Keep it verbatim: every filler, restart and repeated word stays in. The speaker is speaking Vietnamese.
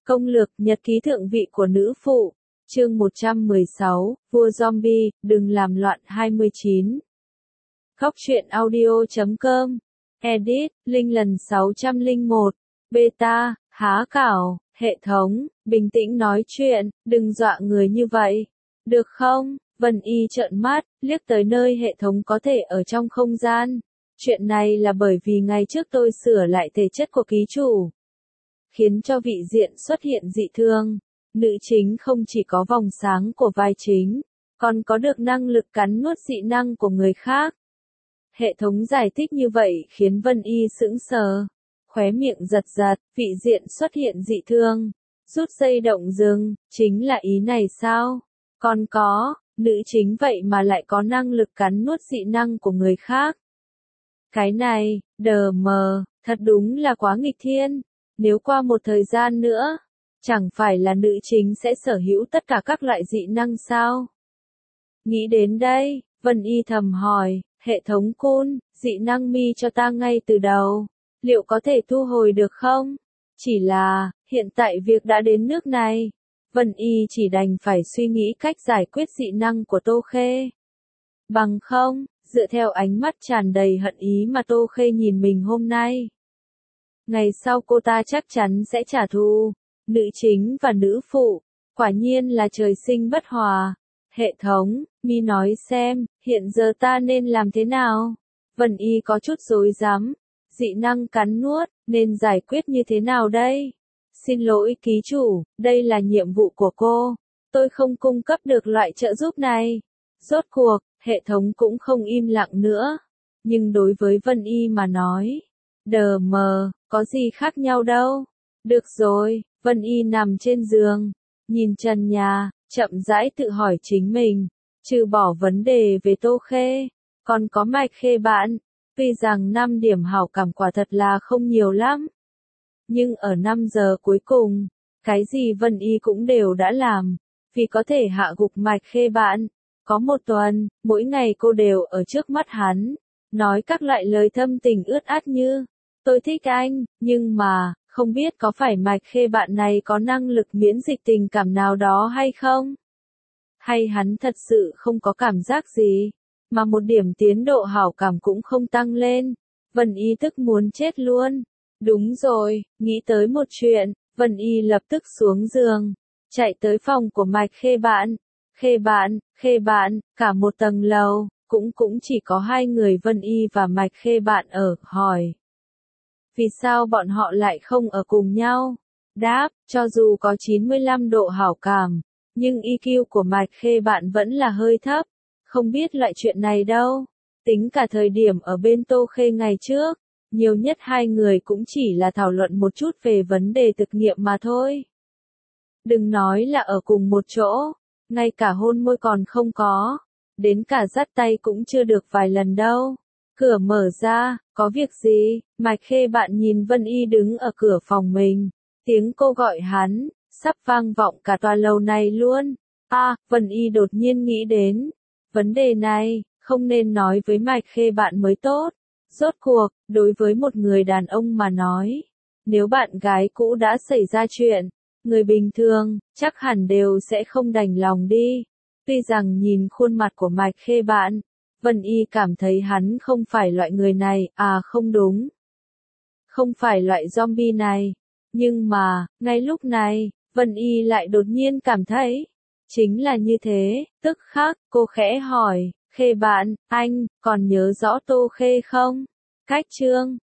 Công lược nhật ký thượng vị của nữ phụ, chương một trăm mười sáu, vua zombie, đừng làm loạn hai mươi chín. Khóc chuyện audio chấm com, edit, Linh lần sáu trăm lẻ một, beta, há cảo, hệ thống, bình tĩnh nói chuyện, đừng dọa người như vậy. Được không? Vân Y trợn mắt, liếc tới nơi hệ thống có thể ở trong không gian. Chuyện này là bởi vì ngày trước tôi sửa lại thể chất của ký chủ, khiến cho vị diện xuất hiện dị thương. Nữ chính không chỉ có vòng sáng của vai chính, còn có được năng lực cắn nuốt dị năng của người khác. Hệ thống giải thích như vậy khiến Vân Y sững sờ, khóe miệng giật giật, vị diện xuất hiện dị thương, rút dây động dừng, chính là ý này sao? Còn có, nữ chính vậy mà lại có năng lực cắn nuốt dị năng của người khác. Cái này, đờ mờ, thật đúng là quá nghịch thiên. Nếu qua một thời gian nữa, chẳng phải là nữ chính sẽ sở hữu tất cả các loại dị năng sao? Nghĩ đến đây, Vân Y thầm hỏi, hệ thống cun, dị năng mi cho ta ngay từ đầu, liệu có thể thu hồi được không? Chỉ là, hiện tại việc đã đến nước này, Vân Y chỉ đành phải suy nghĩ cách giải quyết dị năng của Tô Khê. Bằng không, dựa theo ánh mắt tràn đầy hận ý mà Tô Khê nhìn mình hôm nay, ngày sau cô ta chắc chắn sẽ trả thù. Nữ chính và nữ phụ, quả nhiên là trời sinh bất hòa. Hệ thống, mi nói xem, hiện giờ ta nên làm thế nào? Vân Y có chút rối rắm, dị năng cắn nuốt, nên giải quyết như thế nào đây? Xin lỗi ký chủ, đây là nhiệm vụ của cô, tôi không cung cấp được loại trợ giúp này. Rốt cuộc, hệ thống cũng không im lặng nữa, nhưng đối với Vân Y mà nói, đờ mờ, có gì khác nhau đâu. Được rồi, Vân Y nằm trên giường, nhìn trần nhà, chậm rãi tự hỏi chính mình, trừ bỏ vấn đề về Tô Khê, còn có Mạch Khê bạn, tuy rằng năm điểm hảo cảm quả thật là không nhiều lắm. Nhưng ở năm giờ cuối cùng, cái gì Vân Y cũng đều đã làm, vì có thể hạ gục Mạch Khê bạn. Có một tuần, mỗi ngày cô đều ở trước mắt hắn, nói các loại lời thâm tình ướt át như, tôi thích anh, nhưng mà, không biết có phải Mạch Khê bạn này có năng lực miễn dịch tình cảm nào đó hay không? Hay hắn thật sự không có cảm giác gì, mà một điểm tiến độ hảo cảm cũng không tăng lên. Vân Y tức muốn chết luôn. Đúng rồi, nghĩ tới một chuyện, Vân Y lập tức xuống giường, chạy tới phòng của Mạch Khê bạn. Khê bạn, Khê bạn, cả một tầng lầu, cũng cũng chỉ có hai người Vân Y và Mạch Khê bạn ở, hỏi. Vì sao bọn họ lại không ở cùng nhau? Đáp, cho dù có chín mươi lăm độ hảo cảm, nhưng i kiu của Mạch Khê bạn vẫn là hơi thấp. Không biết loại chuyện này đâu. Tính cả thời điểm ở bên Tô Khê ngày trước, nhiều nhất hai người cũng chỉ là thảo luận một chút về vấn đề thực nghiệm mà thôi. Đừng nói là ở cùng một chỗ, ngay cả hôn môi còn không có, đến cả dắt tay cũng chưa được vài lần đâu. Cửa mở ra, có việc gì? Mạch Khê bạn nhìn Vân Y đứng ở cửa phòng mình, tiếng cô gọi hắn, sắp vang vọng cả tòa lầu này luôn. À, Vân Y đột nhiên nghĩ đến, vấn đề này, không nên nói với Mạch Khê bạn mới tốt. Rốt cuộc, đối với một người đàn ông mà nói, nếu bạn gái cũ đã xảy ra chuyện, người bình thường, chắc hẳn đều sẽ không đành lòng đi. Tuy rằng nhìn khuôn mặt của Mạch Khê bạn, Vân Y cảm thấy hắn không phải loại người này, à không đúng. Không phải loại zombie này. Nhưng mà, ngay lúc này, Vân Y lại đột nhiên cảm thấy, chính là như thế, tức khắc, cô khẽ hỏi, Khê bạn, anh, còn nhớ rõ Tô Khê không? Cách chương,